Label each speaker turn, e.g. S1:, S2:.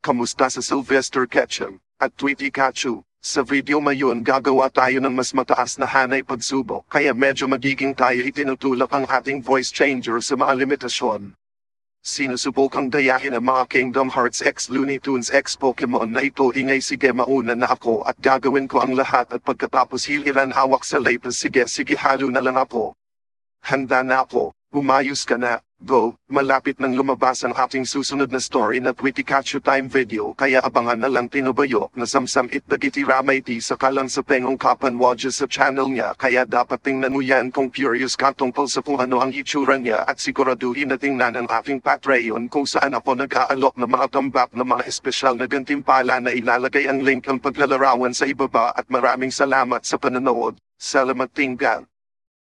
S1: Kamusta sa Sylvester Ketchum at Tweety Kachu? Sa video mayon gagawa tayo ng mas mataas na hanay pagsubok kaya medyo magiging tayo itinutulak ang ating voice changer sa mga limitasyon. Sinusubukang dayahin ang mga Kingdom Hearts X Looney Tunes X Pokemon na ito ingay sige mauna na ako at gagawin ko ang lahat at pagkatapos hiliran hawak sa lapis sige halo na lang ako. Handa na ako, umayos ka na. Go, malapit nang lumabas ang ating susunod na story na Tweety Kachu time video kaya abangan na lang tinubayok na samsam itdagiti ramay ti sa kalang sa pengong kapan watches sa channel niya kaya dapat tingnan mo yan kung curious ka tungkol sa kung ano ang itsura niya at siguraduhin na tingnan ang aking Patreon kung saan ako nag-aalok ng mga tambak na mga espesyal na gantimpala na ilalagay ang link ang paglalarawan sa ibaba at maraming salamat sa panonood. Salamat tinggal.